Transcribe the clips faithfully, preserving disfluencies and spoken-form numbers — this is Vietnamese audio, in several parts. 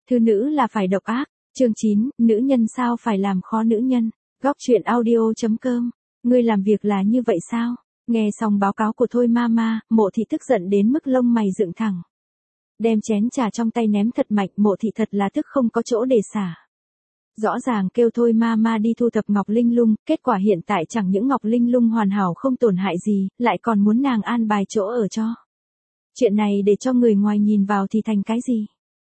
Thư nữ là phải độc ác. Chương chín, nữ nhân sao phải làm khó nữ nhân. Góc truyện audio.com. Ngươi làm việc là như vậy sao? Nghe xong báo cáo của Thôi Mama, Mộ Thị tức giận đến mức lông mày dựng thẳng. Đem chén trà trong tay ném thật mạnh, Mộ Thị thật là tức không có chỗ để xả. Rõ ràng kêu Thôi Mama đi thu thập Ngọc Linh Lung, kết quả hiện tại chẳng những Ngọc Linh Lung hoàn hảo không tổn hại gì, lại còn muốn nàng an bài chỗ ở cho. Chuyện này để cho người ngoài nhìn vào thì thành cái gì?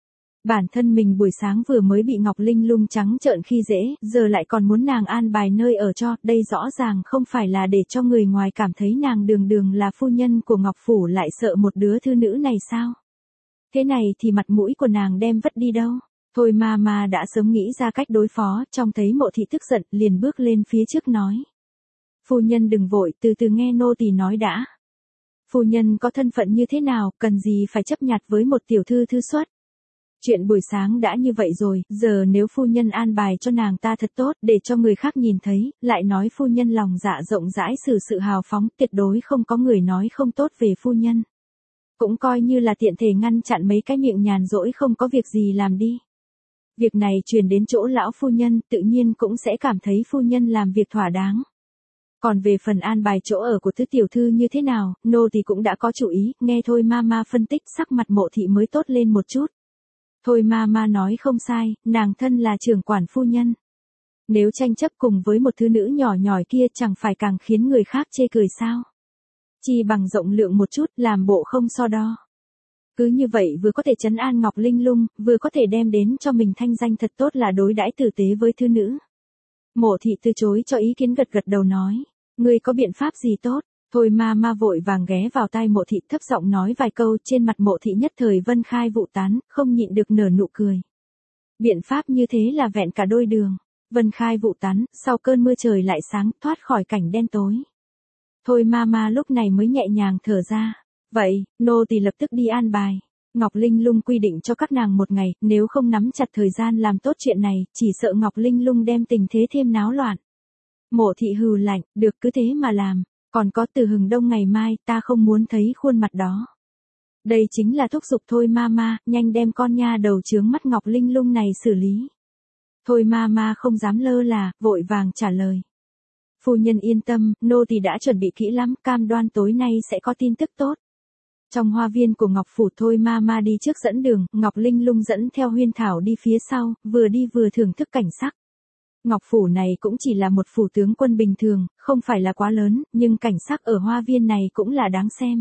Bản thân mình buổi sáng vừa mới bị Ngọc Linh Lung trắng trợn khi dễ, giờ lại còn muốn nàng an bài nơi ở cho, đây rõ ràng không phải là để cho người ngoài cảm thấy nàng đường đường là phu nhân của Ngọc Phủ lại sợ một đứa thư nữ này sao? Thế này thì mặt mũi của nàng đem vất đi đâu? Thôi Mama đã sớm nghĩ ra cách đối phó, trông thấy Mộ Thị tức giận, liền bước lên phía trước nói. Phu nhân đừng vội, từ từ nghe nô tỳ nói đã. Phu nhân có thân phận như thế nào, cần gì phải chấp nhặt với một tiểu thư thư xuất. Chuyện buổi sáng đã như vậy rồi, giờ nếu phu nhân an bài cho nàng ta thật tốt, để cho người khác nhìn thấy, lại nói phu nhân lòng dạ rộng rãi xử sự hào phóng, tuyệt đối không có người nói không tốt về phu nhân. Cũng coi như là tiện thể ngăn chặn mấy cái miệng nhàn rỗi không có việc gì làm đi. Việc này truyền đến chỗ lão phu nhân, tự nhiên cũng sẽ cảm thấy phu nhân làm việc thỏa đáng. Còn về phần an bài chỗ ở của tứ tiểu thư như thế nào, nô thì cũng đã có chủ ý, nghe Thôi Mama phân tích, sắc mặt Mộ Thị mới tốt lên một chút. Thôi Mama nói không sai, nàng thân là trưởng quản phu nhân. Nếu tranh chấp cùng với một thứ nữ nhỏ nhỏi kia chẳng phải càng khiến người khác chê cười sao? Chi bằng rộng lượng một chút, làm bộ không so đo. Cứ như vậy vừa có thể trấn an Ngọc Linh Lung, vừa có thể đem đến cho mình thanh danh thật tốt là đối đãi tử tế với thư nữ. Mộ Thị từ chối cho ý kiến, gật gật đầu nói, ngươi có biện pháp gì tốt? Thôi Mama vội vàng ghé vào tai Mộ Thị thấp giọng nói vài câu, trên mặt Mộ Thị nhất thời vân khai vụ tán, không nhịn được nở nụ cười. Biện pháp như thế là vẹn cả đôi đường. Vân khai vụ tán, sau cơn mưa trời lại sáng, thoát khỏi cảnh đen tối. Thôi Mama lúc này mới nhẹ nhàng thở ra. Vậy, nô tỳ lập tức đi an bài. Ngọc Linh Lung quy định cho các nàng một ngày, nếu không nắm chặt thời gian làm tốt chuyện này, chỉ sợ Ngọc Linh Lung đem tình thế thêm náo loạn. Mộ Thị hừ lạnh, được cứ thế mà làm. Còn có từ hừng đông ngày mai, ta không muốn thấy khuôn mặt đó. Đây chính là thúc giục Thôi Mama, nhanh đem con nha đầu chướng mắt Ngọc Linh Lung này xử lý. Thôi Mama không dám lơ là, vội vàng trả lời. Phu nhân yên tâm, nô tỳ đã chuẩn bị kỹ lắm, cam đoan tối nay sẽ có tin tức tốt. Trong hoa viên của Ngọc Phủ, Thôi Mama đi trước dẫn đường, Ngọc Linh Lung dẫn theo Huyên Thảo đi phía sau, vừa đi vừa thưởng thức cảnh sắc. Ngọc Phủ này cũng chỉ là một phủ tướng quân bình thường, không phải là quá lớn, nhưng cảnh sắc ở hoa viên này cũng là đáng xem.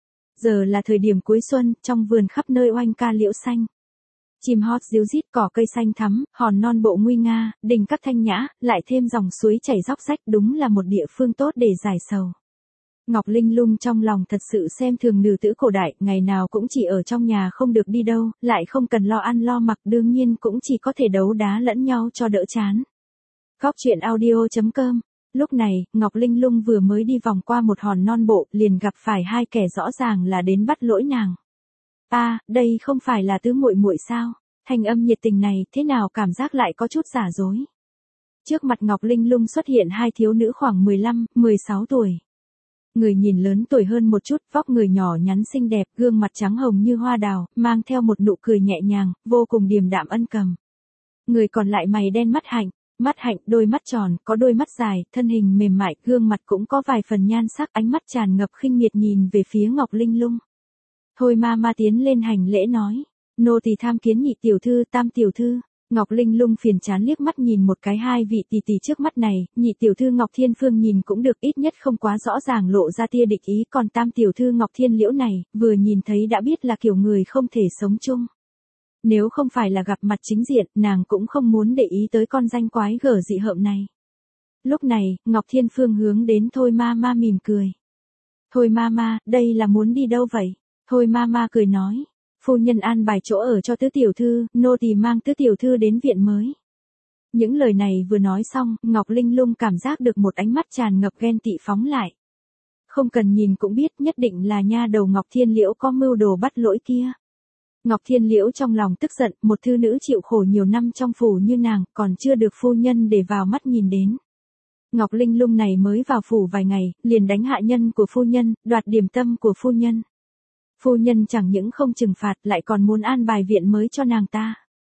Giờ là thời điểm cuối xuân, trong vườn khắp nơi oanh ca liễu xanh. Chim hót ríu rít, cỏ cây xanh thắm, hòn non bộ nguy nga, đình các thanh nhã, lại thêm dòng suối chảy róc rách, đúng là một địa phương tốt để giải sầu. Ngọc Linh Lung trong lòng thật sự xem thường nữ tử cổ đại, ngày nào cũng chỉ ở trong nhà không được đi đâu, lại không cần lo ăn lo mặc, đương nhiên cũng chỉ có thể đấu đá lẫn nhau cho đỡ chán. Góc truyện audio.com. Lúc này, Ngọc Linh Lung vừa mới đi vòng qua một hòn non bộ, liền gặp phải hai kẻ rõ ràng là đến bắt lỗi nàng. A, à, đây không phải là tứ muội muội sao? Thanh âm nhiệt tình này, thế nào cảm giác lại có chút giả dối? Trước mặt Ngọc Linh Lung xuất hiện hai thiếu nữ khoảng mười lăm, mười sáu tuổi. Người nhìn lớn tuổi hơn một chút, vóc người nhỏ nhắn xinh đẹp, gương mặt trắng hồng như hoa đào, mang theo một nụ cười nhẹ nhàng, vô cùng điềm đạm ân cần. Người còn lại mày đen mắt hạnh. Mắt hạnh, đôi mắt tròn, có đôi mắt dài, thân hình mềm mại, gương mặt cũng có vài phần nhan sắc, ánh mắt tràn ngập khinh miệt nhìn về phía Ngọc Linh Lung. Thôi Mama tiến lên hành lễ nói, nô tỳ tham kiến nhị tiểu thư, tam tiểu thư. Ngọc Linh Lung phiền chán liếc mắt nhìn một cái hai vị tỷ tỷ trước mắt này, nhị tiểu thư Ngọc Thiên Phương nhìn cũng được, ít nhất không quá rõ ràng lộ ra tia địch ý, còn tam tiểu thư Ngọc Thiên Liễu này, vừa nhìn thấy đã biết là kiểu người không thể sống chung. Nếu không phải là gặp mặt chính diện, nàng cũng không muốn để ý tới con danh quái gở dị hợm này. Lúc này, Ngọc Thiên Phương hướng đến Thôi Mama mỉm cười. Thôi Mama, đây là muốn đi đâu vậy? Thôi Mama cười nói. Phu nhân an bài chỗ ở cho tứ tiểu thư, nô tỳ mang tứ tiểu thư đến viện mới. Những lời này vừa nói xong, Ngọc Linh Lung cảm giác được một ánh mắt tràn ngập ghen tị phóng lại. Không cần nhìn cũng biết nhất định là nha đầu Ngọc Thiên Liễu có mưu đồ bắt lỗi kia. Ngọc Thiên Liễu trong lòng tức giận, một thư nữ chịu khổ nhiều năm trong phủ như nàng, còn chưa được phu nhân để vào mắt nhìn đến. Ngọc Linh Lung này mới vào phủ vài ngày, liền đánh hạ nhân của phu nhân, đoạt điểm tâm của phu nhân. Phu nhân chẳng những không trừng phạt lại còn muốn an bài viện mới cho nàng ta.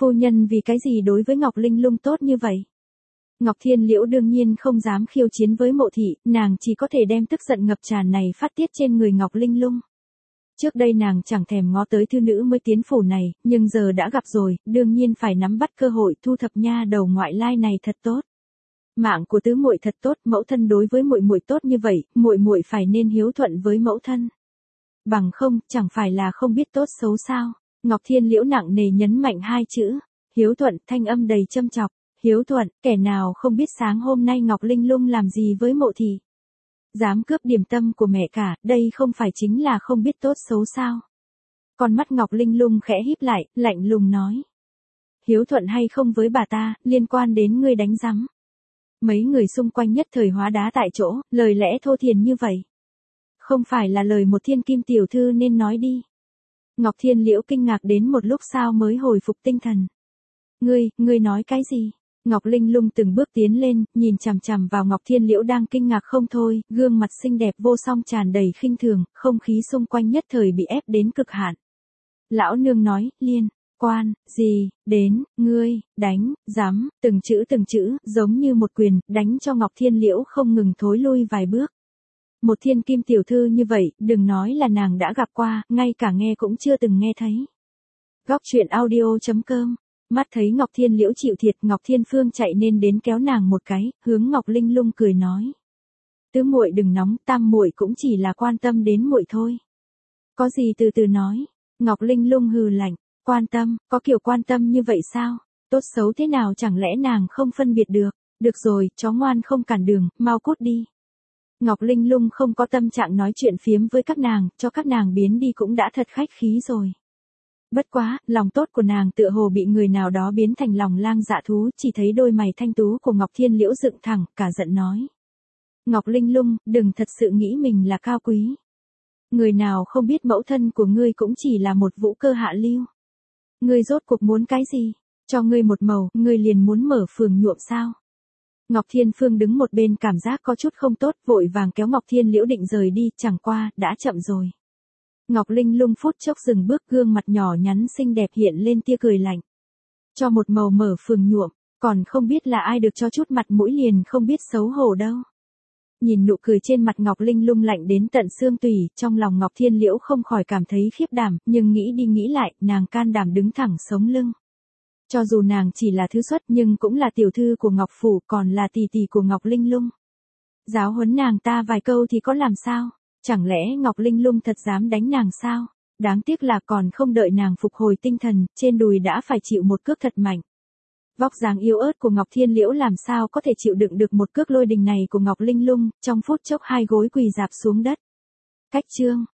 Phu nhân vì cái gì đối với Ngọc Linh Lung tốt như vậy? Ngọc Thiên Liễu đương nhiên không dám khiêu chiến với Mộ thị, nàng chỉ có thể đem tức giận ngập tràn này phát tiết trên người Ngọc Linh Lung. Trước đây nàng chẳng thèm ngó tới thư nữ mới tiến phủ này, nhưng giờ đã gặp rồi, đương nhiên phải nắm bắt cơ hội thu thập nha đầu ngoại lai này thật tốt. Mạng của tứ muội thật tốt, mẫu thân đối với muội muội tốt như vậy, muội muội phải nên hiếu thuận với mẫu thân. Bằng không, chẳng phải là không biết tốt xấu sao? Ngọc Thiên Liễu nặng nề nhấn mạnh hai chữ, hiếu thuận, thanh âm đầy châm chọc. Hiếu thuận, kẻ nào không biết sáng hôm nay Ngọc Linh Lung làm gì với Mộ thị? Dám cướp điểm tâm của mẹ cả, đây không phải chính là không biết tốt xấu sao? Con mắt Ngọc Linh Lung khẽ híp lại, lạnh lùng nói. Hiếu thuận hay không với bà ta, liên quan đến ngươi đánh rắm. Mấy người xung quanh nhất thời hóa đá tại chỗ, lời lẽ thô thiền như vậy. Không phải là lời một thiên kim tiểu thư nên nói đi. Ngọc Thiên Liễu kinh ngạc đến một lúc sau mới hồi phục tinh thần. Ngươi, ngươi nói cái gì? Ngọc Linh Lung từng bước tiến lên, nhìn chằm chằm vào Ngọc Thiên Liễu đang kinh ngạc không thôi, gương mặt xinh đẹp vô song tràn đầy khinh thường, không khí xung quanh nhất thời bị ép đến cực hạn. Lão nương nói, liên, quan, gì, đến, ngươi, đánh, dám, từng chữ từng chữ, giống như một quyền, đánh cho Ngọc Thiên Liễu không ngừng thối lui vài bước. Một thiên kim tiểu thư như vậy, đừng nói là nàng đã gặp qua, ngay cả nghe cũng chưa từng nghe thấy. Góc truyện audio chấm com. Mắt thấy Ngọc Thiên Liễu chịu thiệt, Ngọc Thiên Phương chạy nên đến kéo nàng một cái, hướng Ngọc Linh Lung cười nói. Tứ muội đừng nóng, tam muội cũng chỉ là quan tâm đến muội thôi. Có gì từ từ nói. Ngọc Linh Lung hừ lạnh, quan tâm, có kiểu quan tâm như vậy sao? Tốt xấu thế nào chẳng lẽ nàng không phân biệt được? Được rồi, chó ngoan không cản đường, mau cút đi. Ngọc Linh Lung không có tâm trạng nói chuyện phiếm với các nàng, cho các nàng biến đi cũng đã thật khách khí rồi. Bất quá, lòng tốt của nàng tựa hồ bị người nào đó biến thành lòng lang dạ thú, chỉ thấy đôi mày thanh tú của Ngọc Thiên Liễu dựng thẳng, cả giận nói. Ngọc Linh Lung, đừng thật sự nghĩ mình là cao quý. Người nào không biết mẫu thân của ngươi cũng chỉ là một vũ cơ hạ lưu. Ngươi rốt cuộc muốn cái gì? Cho ngươi một màu, ngươi liền muốn mở phường nhuộm sao? Ngọc Thiên Phương đứng một bên cảm giác có chút không tốt, vội vàng kéo Ngọc Thiên Liễu định rời đi, chẳng qua, đã chậm rồi. Ngọc Linh Lung phút chốc dừng bước, gương mặt nhỏ nhắn xinh đẹp hiện lên tia cười lạnh. Cho một màu mở phường nhuộm, còn không biết là ai được cho chút mặt mũi liền không biết xấu hổ đâu. Nhìn nụ cười trên mặt Ngọc Linh Lung lạnh đến tận xương tủy, trong lòng Ngọc Thiên Liễu không khỏi cảm thấy khiếp đảm, nhưng nghĩ đi nghĩ lại, nàng can đảm đứng thẳng sống lưng. Cho dù nàng chỉ là thứ xuất nhưng cũng là tiểu thư của Ngọc Phủ, còn là tỷ tỷ của Ngọc Linh Lung. Giáo huấn nàng ta vài câu thì có làm sao? Chẳng lẽ Ngọc Linh Lung thật dám đánh nàng sao? Đáng tiếc là còn không đợi nàng phục hồi tinh thần, trên đùi đã phải chịu một cước thật mạnh. Vóc dáng yếu ớt của Ngọc Thiên Liễu làm sao có thể chịu đựng được một cước lôi đình này của Ngọc Linh Lung, trong phút chốc hai gối quỳ rạp xuống đất. Cách chương